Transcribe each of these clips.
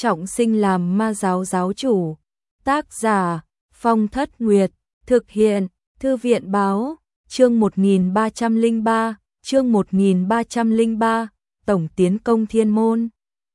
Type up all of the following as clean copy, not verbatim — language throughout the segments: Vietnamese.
trọng sinh làm ma giáo giáo chủ. Tác giả Phong Thất Nguyệt, thực hiện Thư viện báo, chương 1303, chương 1303, tổng tiến công thiên môn.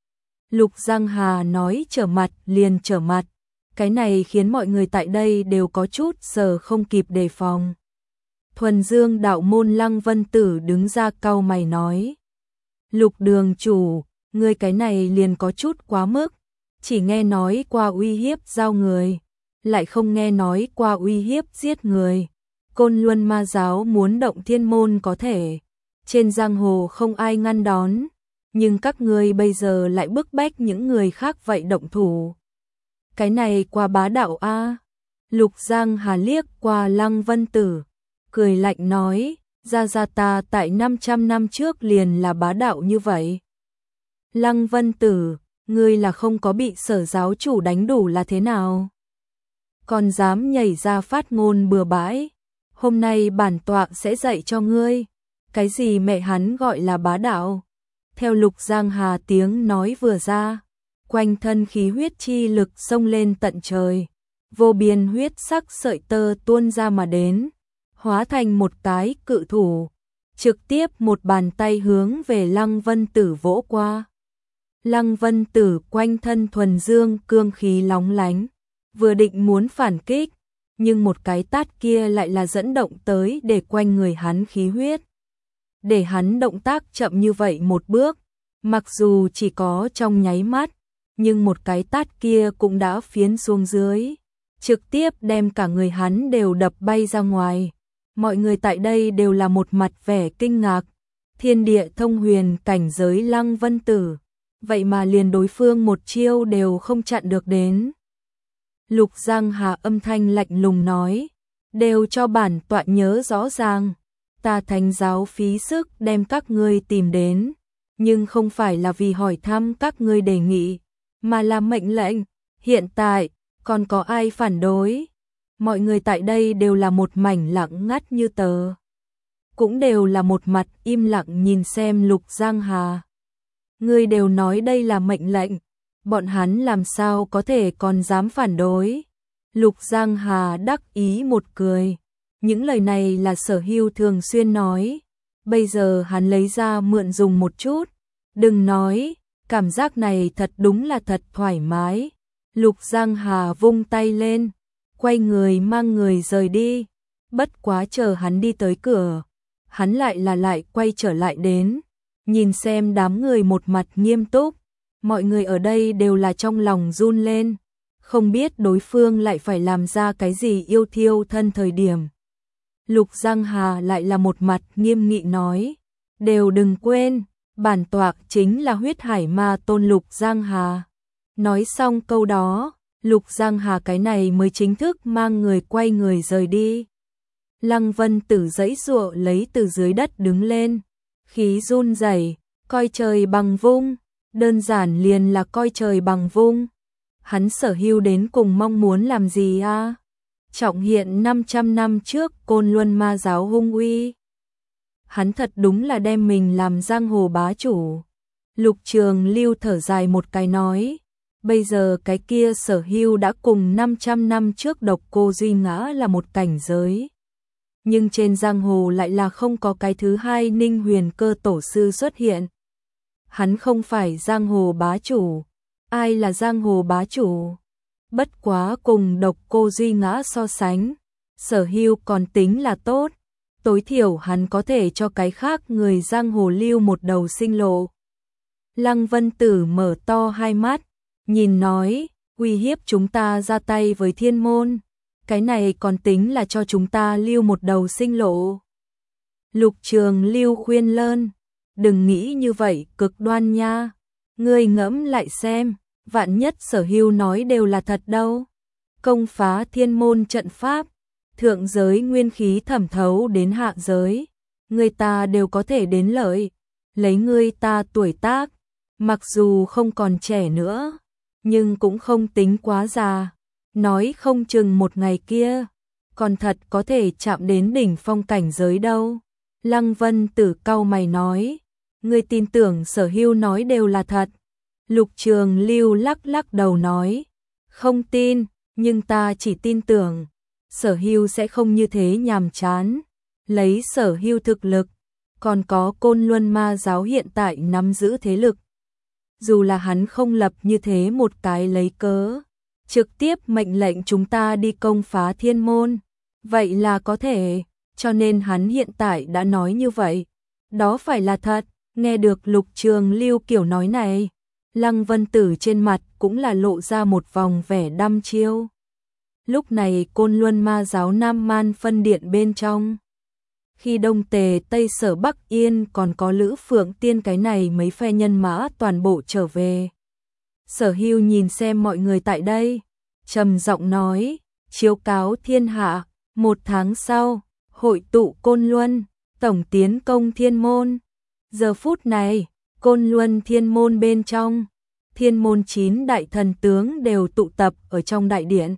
Lục Giang Hà nói trở mặt liền trở mặt, cái này khiến mọi người tại đây đều có chút giờ không kịp đề phòng. Thuần Dương đạo môn Lăng Vân Tử đứng ra cau mày nói: Lục đường chủ, ngươi cái này liền có chút quá mức, chỉ nghe nói qua uy hiếp giao người, lại không nghe nói qua uy hiếp giết người. Côn Luân ma giáo muốn động thiên môn có thể, trên giang hồ không ai ngăn đón, nhưng các ngươi bây giờ lại bức bách những người khác vậy động thủ. Cái này quá bá đạo a. Lục Giang Hà liếc qua Lăng Vân Tử, cười lạnh nói: Gia ta tại 500 năm trước liền là bá đạo như vậy. Lăng Vân Tử, ngươi là không có bị Sở giáo chủ đánh đủ là thế nào? Còn dám nhảy ra phát ngôn bừa bãi, hôm nay bản tọa sẽ dạy cho ngươi, cái gì mẹ hắn gọi là bá đạo. Theo Lục Giang Hà tiếng nói vừa ra, quanh thân khí huyết chi lực xông lên tận trời, vô biên huyết sắc sợi tơ tuôn ra mà đến, hóa thành một cái cự thủ, trực tiếp một bàn tay hướng về Lăng Vân Tử vỗ qua. Lăng Vân Tử quanh thân thuần dương cương khí lóng lánh, vừa định muốn phản kích, nhưng một cái tát kia lại là dẫn động tới để quanh người hắn khí huyết, để hắn động tác chậm như vậy một bước, mặc dù chỉ có trong nháy mắt, nhưng một cái tát kia cũng đã phiến xuống dưới, trực tiếp đem cả người hắn đều đập bay ra ngoài. Mọi người tại đây đều là một mặt vẻ kinh ngạc, thiên địa thông huyền cảnh giới Lăng Vân Tử, vậy mà liền đối phương một chiêu đều không chặn được đến. Lục Giang Hà âm thanh lạnh lùng nói: đều cho bản tọa nhớ rõ ràng, ta Thánh giáo phí sức đem các ngươi tìm đến, nhưng không phải là vì hỏi thăm các ngươi đề nghị, mà là mệnh lệnh. Hiện tại, còn có ai phản đối? Mọi người tại đây đều là một mảnh lặng ngắt như tờ, cũng đều là một mặt im lặng nhìn xem Lục Giang Hà. Ngươi đều nói đây là mệnh lệnh, bọn hắn làm sao có thể còn dám phản đối? Lục Giang Hà đắc ý một cười, những lời này là Sở Hưu thường xuyên nói, bây giờ hắn lấy ra mượn dùng một chút, đừng nói, cảm giác này thật đúng là thật thoải mái. Lục Giang Hà vung tay lên, quay người mang người rời đi, bất quá chờ hắn đi tới cửa, hắn lại quay trở lại đến, nhìn xem đám người một mặt nghiêm túc, mọi người ở đây đều là trong lòng run lên, không biết đối phương lại phải làm ra cái gì yêu thiêu thân thời điểm. Lục Giang Hà lại là một mặt nghiêm nghị nói: đều đừng quên, bản tọa chính là huyết hải ma tôn Lục Giang Hà. Nói xong câu đó, Lục Giang Hà cái này mới chính thức mang người quay người rời đi. Lăng Vân Tử giãy giụa lấy từ dưới đất đứng lên, khí run rẩy, coi trời bằng vung, đơn giản liền là coi trời bằng vung. Hắn Sở Hưu đến cùng mong muốn làm gì a? Trọng hiện 500 năm trước Côn Luân ma giáo hung uy. Hắn thật đúng là đem mình làm giang hồ bá chủ. Lục Trường Lưu thở dài một cái nói: bây giờ cái kia Sở Hưu đã cùng 500 năm trước Độc Cô Duy Ngã là một cảnh giới. Nhưng trên giang hồ lại là không có cái thứ hai Ninh Huyền Cơ tổ sư xuất hiện. Hắn không phải giang hồ bá chủ. Ai là giang hồ bá chủ? Bất quá cùng Độc Cô Duy Ngã so sánh, Sở Hưu còn tính là tốt. Tối thiểu hắn có thể cho cái khác người giang hồ lưu một đầu sinh lộ. Lăng Vân Tử mở to hai mắt, nhìn nói: uy hiếp chúng ta ra tay với thiên môn, cái này còn tính là cho chúng ta lưu một đầu sinh lộ. Lục Trường Lưu khuyên lơn: đừng nghĩ như vậy cực đoan nha, ngươi ngẫm lại xem, vạn nhất Sở Hưu nói đều là thật đâu. Công phá thiên môn trận pháp, thượng giới nguyên khí thẩm thấu đến hạ giới, người ta đều có thể đến lợi. Lấy ngươi ta tuổi tác, mặc dù không còn trẻ nữa, nhưng cũng không tính quá già, nói không chừng một ngày kia, còn thật có thể chạm đến đỉnh phong cảnh giới đâu. Lăng Vân Tử cau mày nói: ngươi tin tưởng Sở Hưu nói đều là thật? Lục Trường Lưu lắc lắc đầu nói, không tin, nhưng ta chỉ tin tưởng, Sở Hưu sẽ không như thế nhàm chán. Lấy Sở Hưu thực lực, còn có Côn Luân Ma giáo hiện tại nắm giữ thế lực. Dù là hắn không lập như thế một cái lấy cớ, trực tiếp mệnh lệnh chúng ta đi công phá thiên môn, vậy là có thể, cho nên hắn hiện tại đã nói như vậy. Đó phải là thật. Nghe được Lục Trường Lưu kiểu nói này, Lăng Vân Tử trên mặt cũng là lộ ra một vòng vẻ đăm chiêu. Lúc này Côn Luân Ma giáo Nam Man phân điện bên trong, khi Đông Tề Tây Sở Bắc Yên còn có Lữ Phượng Tiên cái này mấy phe nhân mã toàn bộ trở về. Sở Hưu nhìn xem mọi người tại đây, trầm giọng nói, chiếu cáo thiên hạ, 1 tháng sau, hội tụ Côn Luân, tổng tiến công thiên môn. Giờ phút này, Côn Luân thiên môn bên trong, thiên môn 9 đại thần tướng đều tụ tập ở trong đại điện.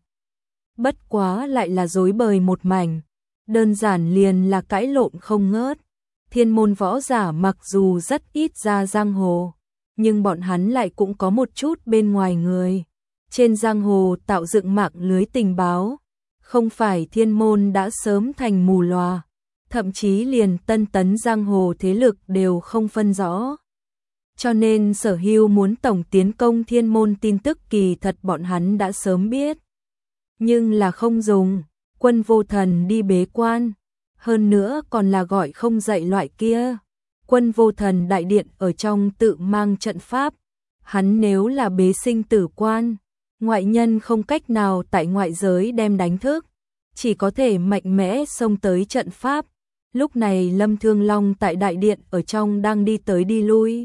Bất quá lại là rối bời một mảnh, đơn giản liền là cãi lộn không ngớt. Thiên môn võ giả mặc dù rất ít ra giang hồ, nhưng bọn hắn lại cũng có một chút bên ngoài người. Trên giang hồ tạo dựng mạng lưới tình báo, không phải thiên môn đã sớm thành mù lòa, thậm chí liền tân tấn giang hồ thế lực đều không phân rõ. Cho nên Sở Hưu muốn tổng tiến công thiên môn tin tức kỳ thật bọn hắn đã sớm biết. Nhưng là không dùng, Quân Vô Thần đi bế quan, hơn nữa còn là gọi không dậy loại kia. Quân Vô Thần đại điện ở trong tự mang trận pháp, hắn nếu là bế sinh tử quan, ngoại nhân không cách nào tại ngoại giới đem đánh thức, chỉ có thể mạnh mẽ xông tới trận pháp. Lúc này Lâm Thương Long tại đại điện ở trong đang đi tới đi lui.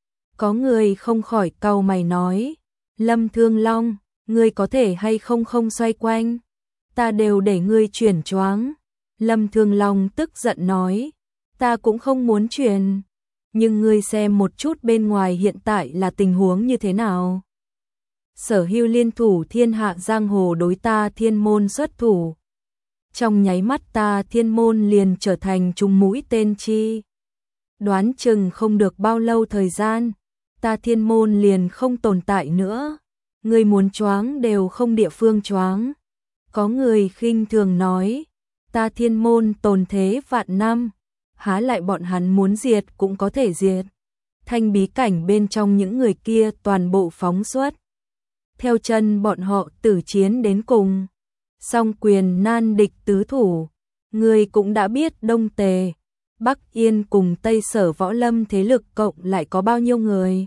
Có người không khỏi cau mày nói, Lâm Thương Long, ngươi có thể hay không xoay quanh, ta đều để ngươi chuyển choáng. Lâm Thương Long tức giận nói, ta cũng không muốn chuyển, nhưng ngươi xem một chút bên ngoài hiện tại là tình huống như thế nào. Sở Hưu liên thủ thiên hạ giang hồ đối ta thiên môn xuất thủ. Trong nháy mắt ta thiên môn liền trở thành trùng mũi tên chi. Đoán chừng không được bao lâu thời gian, ta thiên môn liền không tồn tại nữa. Người muốn choáng đều không địa phương choáng. Có người khinh thường nói, ta thiên môn tồn thế vạn năm, há lại bọn hắn muốn diệt cũng có thể diệt. Thanh bí cảnh bên trong những người kia toàn bộ phóng xuất, theo chân bọn họ tử chiến đến cùng. Song quyền nan địch tứ thủ, người cũng đã biết Đông Tề, Bắc Yên cùng Tây Sở võ lâm thế lực cộng lại có bao nhiêu người.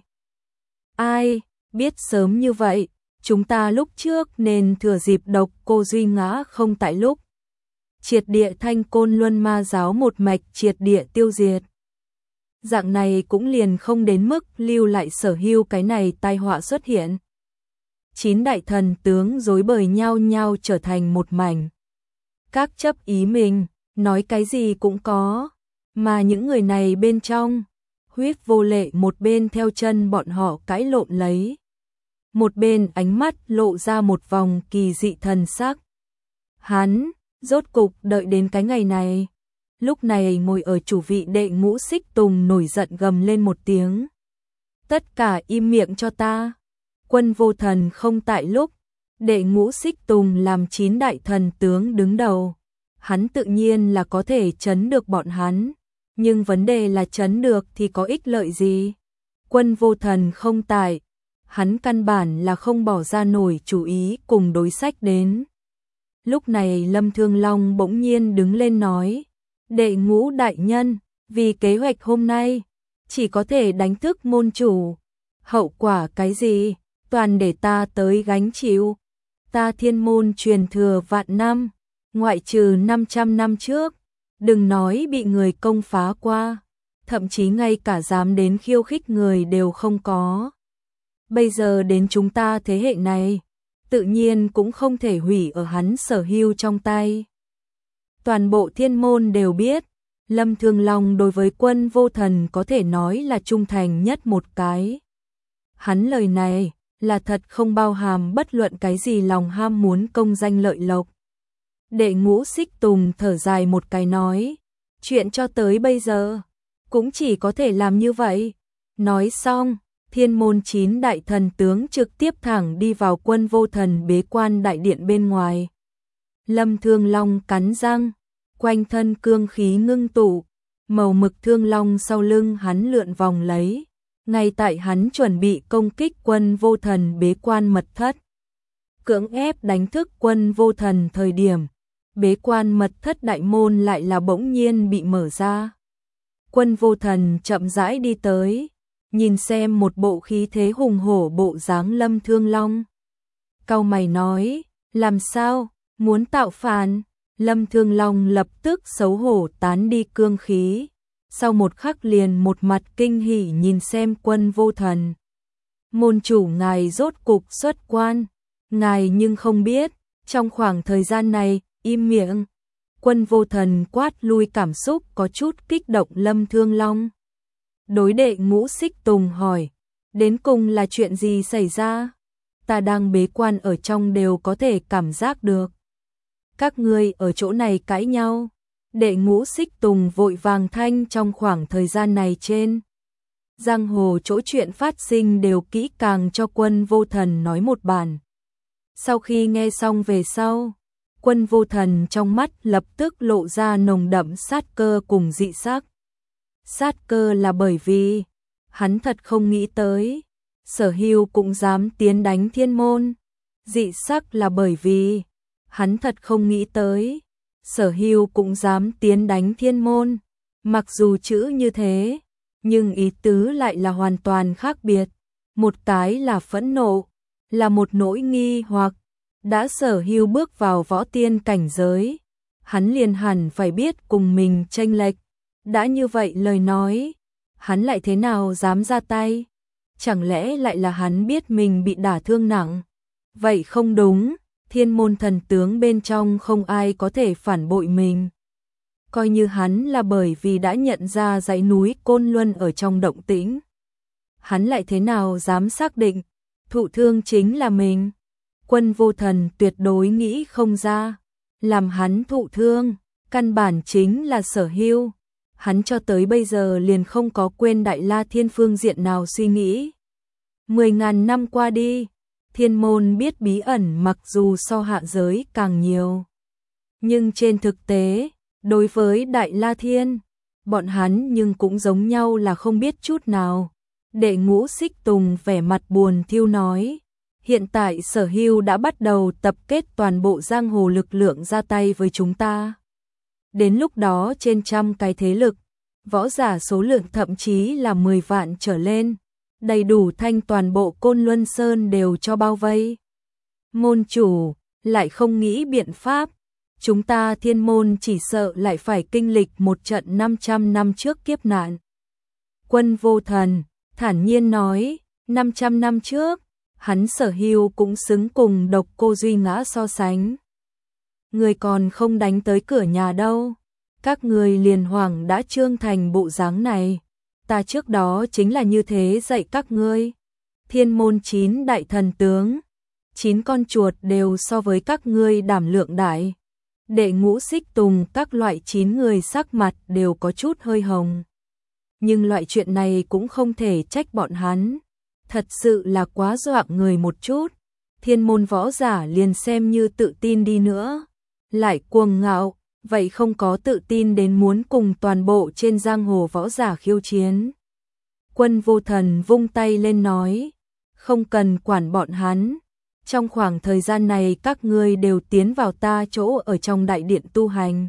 Ai biết sớm như vậy, chúng ta lúc trước nên thừa dịp Độc Cô Duy ngã không tại lúc, triệt địa thanh Côn Luân Ma giáo một mạch triệt địa tiêu diệt. Dạng này cũng liền không đến mức lưu lại Sở Hưu cái này tai họa xuất hiện. 9 đại thần tướng rối bời nhau nhau trở thành một mảnh. Các chấp ý mình, nói cái gì cũng có, mà những người này bên trong, Huyết Vô Lệ một bên theo chân bọn họ cãi lộn lấy, một bên ánh mắt lộ ra một vòng kỳ dị thần sắc. Hắn, rốt cục đợi đến cái ngày này. Lúc này ngồi ở chủ vị Đệ Ngũ Xích Tùng nổi giận gầm lên một tiếng. Tất cả im miệng cho ta. Quân Vô Thần không tại lúc, Đệ Ngũ Xích Tùng làm 9 đại thần tướng đứng đầu. Hắn tự nhiên là có thể trấn được bọn hắn, nhưng vấn đề là trấn được thì có ích lợi gì? Quân Vô Thần không tại, hắn căn bản là không bỏ ra nổi chủ ý cùng đối sách đến. Lúc này Lâm Thương Long bỗng nhiên đứng lên nói, Đệ Ngũ đại nhân, vì kế hoạch hôm nay, chỉ có thể đánh thức môn chủ. Hậu quả cái gì, toàn để ta tới gánh chịu. Ta thiên môn truyền thừa vạn năm, ngoại trừ 500 năm trước, đừng nói bị người công phá qua, thậm chí ngay cả dám đến khiêu khích người đều không có. Bây giờ đến chúng ta thế hệ này, tự nhiên cũng không thể hủy ở hắn Sở Hưu trong tay. Toàn bộ thiên môn đều biết, Lâm Thương Long đối với Quân Vô Thần có thể nói là trung thành nhất một cái. Hắn lời này là thật không bao hàm bất luận cái gì lòng ham muốn công danh lợi lộc. Đệ Ngũ Xích Tùng thở dài một cái nói, chuyện cho tới bây giờ, cũng chỉ có thể làm như vậy. Nói xong, Thiên môn 9 đại thần tướng trực tiếp thẳng đi vào Quân Vô Thần bế quan đại điện bên ngoài. Lâm Thương Long cắn răng, quanh thân cương khí ngưng tụ, màu mực thương long sau lưng hắn lượn vòng lấy. Ngay tại hắn chuẩn bị công kích Quân Vô Thần bế quan mật thất, cưỡng ép đánh thức Quân Vô Thần thời điểm, bế quan mật thất đại môn lại là bỗng nhiên bị mở ra. Quân Vô Thần chậm rãi đi tới, nhìn xem một bộ khí thế hùng hổ bộ dáng Lâm Thương Long. Cau mày nói, làm sao, muốn tạo phản? Lâm Thương Long lập tức xấu hổ tán đi cương khí. Sau một khắc liền một mặt kinh hỉ nhìn xem Quân Vô Thần. Môn chủ ngài rốt cục xuất quan, ngài nhưng không biết, trong khoảng thời gian này, im miệng. Quân Vô Thần quát lui cảm xúc có chút kích động Lâm Thương Long. Đối đệ Ngũ Xích Tùng hỏi, đến cùng là chuyện gì xảy ra? Ta đang bế quan ở trong đều có thể cảm giác được. Các ngươi ở chỗ này cãi nhau. Đệ Ngũ Xích Tùng vội vàng thanh trong khoảng thời gian này trên giang hồ chỗ chuyện phát sinh đều kỹ càng cho Quân Vô Thần nói một bản. Sau khi nghe xong về sau, Quân Vô Thần trong mắt lập tức lộ ra nồng đậm sát cơ cùng dị sắc. Sát cơ là bởi vì hắn thật không nghĩ tới Sở Hưu cũng dám tiến đánh thiên môn. Dị sắc là bởi vì hắn thật không nghĩ tới Sở Hưu cũng dám tiến đánh thiên môn. Mặc dù chữ như thế, nhưng ý tứ lại là hoàn toàn khác biệt. Một cái là phẫn nộ, là một nỗi nghi hoặc. Đã Sở Hưu bước vào võ tiên cảnh giới, hắn liền hẳn phải biết cùng mình chênh lệch. Đã như vậy lời nói, hắn lại thế nào dám ra tay? Chẳng lẽ lại là hắn biết mình bị đả thương nặng? Vậy không đúng, thiên môn thần tướng bên trong không ai có thể phản bội mình. Coi như hắn là bởi vì đã nhận ra dãy núi Côn Luân ở trong động tĩnh. Hắn lại thế nào dám xác định, thụ thương chính là mình? Quân Vô Thần tuyệt đối nghĩ không ra, làm hắn thụ thương, căn bản chính là Sở Hưu. Hắn cho tới bây giờ liền không có quên Đại La Thiên phương diện nào suy nghĩ. 10.000 năm qua đi, thiên môn biết bí ẩn mặc dù so hạ giới càng nhiều. Nhưng trên thực tế, đối với Đại La Thiên, bọn hắn nhưng cũng giống nhau là không biết chút nào. Đệ Ngũ Xích Tùng vẻ mặt buồn thiu nói, hiện tại Sở Hưu đã bắt đầu tập kết toàn bộ giang hồ lực lượng ra tay với chúng ta. Đến lúc đó trên trăm cái thế lực, võ giả số lượng thậm chí là 10 vạn trở lên, đầy đủ thanh toàn bộ Côn Luân Sơn đều cho bao vây. Môn chủ, lại không nghĩ biện pháp, chúng ta thiên môn chỉ sợ lại phải kinh lịch một trận 500 năm trước kiếp nạn. Quân Vô Thần thản nhiên nói, 500 năm trước, hắn Sở Hưu cũng xứng cùng Độc Cô Duy Ngã so sánh. Người còn không đánh tới cửa nhà đâu, các người liền hoàng đã trương thành bộ dáng này. Ta trước đó chính là như thế dạy các ngươi. Thiên môn 9 đại thần tướng, 9 con chuột đều so với các ngươi đảm lượng đại. Đệ Ngũ Xích Tùng các loại 9 người sắc mặt đều có chút hơi hồng. Nhưng loại chuyện này cũng không thể trách bọn hắn. Thật sự là quá dọa người một chút. Thiên môn võ giả liền xem như tự tin đi nữa, lại cuồng ngạo, vậy không có tự tin đến muốn cùng toàn bộ trên giang hồ võ giả khiêu chiến. Quân Vô Thần vung tay lên nói, không cần quản bọn hắn. Trong khoảng thời gian này các ngươi đều tiến vào ta chỗ ở trong đại điện tu hành.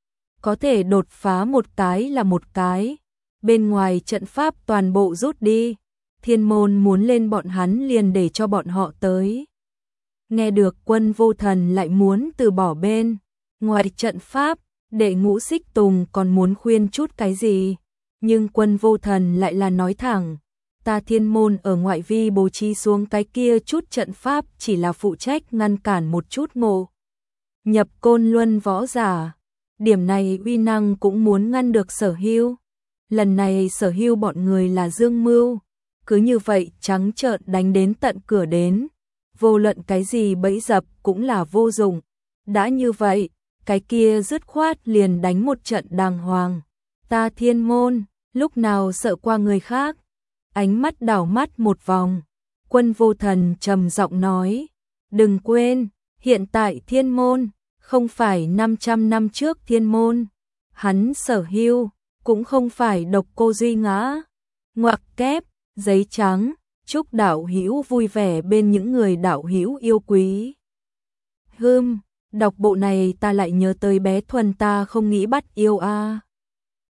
Có thể đột phá một cái là một cái. Bên ngoài trận pháp toàn bộ rút đi. Thiên môn muốn lên bọn hắn liền để cho bọn họ tới. Nghe được Quân Vô Thần lại muốn từ bỏ bên ngoài trận pháp, Đệ Ngũ Xích Tùng còn muốn khuyên chút cái gì. Nhưng Quân Vô Thần lại là nói thẳng, ta thiên môn ở ngoại vi bố trí xuống cái kia chút trận pháp chỉ là phụ trách ngăn cản một chút ngộ nhập Côn Luân võ giả. Điểm này uy năng cũng muốn ngăn được Sở Hưu. Lần này Sở Hưu bọn người là dương mưu, cứ như vậy trắng trợn đánh đến tận cửa đến. Vô luận cái gì bẫy dập cũng là vô dụng. Đã như vậy, cái kia dứt khoát liền đánh một trận đàng hoàng. Ta thiên môn, lúc nào sợ qua người khác. ánh mắt đảo mắt một vòng. Quân Vô Thần trầm giọng nói, đừng quên, hiện tại Thiên Môn, không phải 500 năm trước Thiên Môn. Hắn sở hữu, cũng không phải độc cô duy ngã. Ngoặc kép, giấy trắng, chúc đạo hữu vui vẻ bên những người đạo hữu yêu quý. Đọc bộ này ta lại nhớ tới bé Thuần ta không nghĩ bắt yêu a.